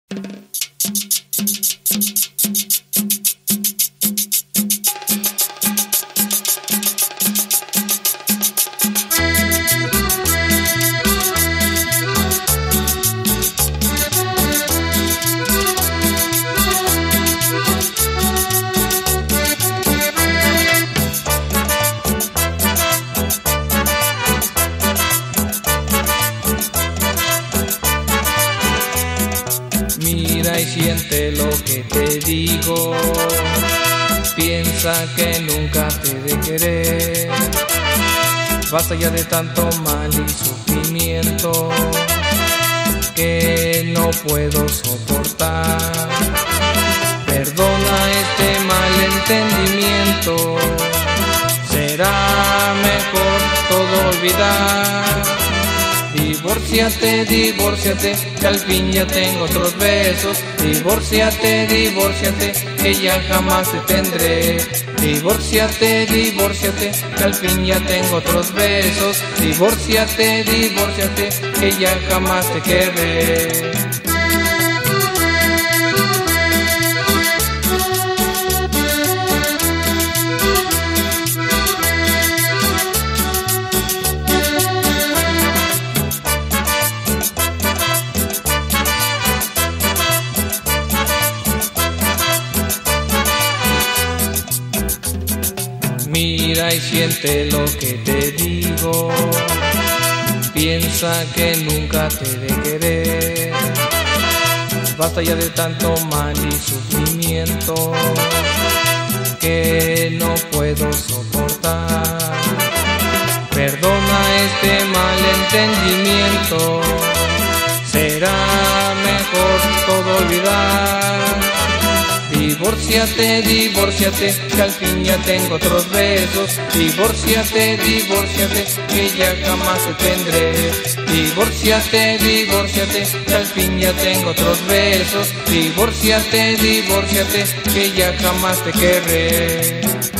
Mira y siente lo que te digo, piensa que nunca te he de querer. Basta ya de tanto mal y sufrimiento que no puedo soportar. Perdona este malentendimiento, será mejor todo olvidar. Divórciate, divórciate, que al fin ya tengo otros besos. Divórciate, divórciate, que ya jamás te tendré. Divórciate, divórciate, que al fin ya tengo otros besos. Divórciate, divórciate, que ya jamás te querré. Mira y siente lo que te digo, piensa que nunca te he de querer. Basta ya de tanto mal y sufrimiento que no puedo soportar. Perdona este malentendimiento, será mejor todo olvidar. Divórciate, divórciate, que al fin ya tengo otros besos. Divórciate, divórciate, que ya jamás te tendré. Divórciate, divórciate, que al fin ya tengo otros besos. Divórciate, divórciate, que ya jamás te querré.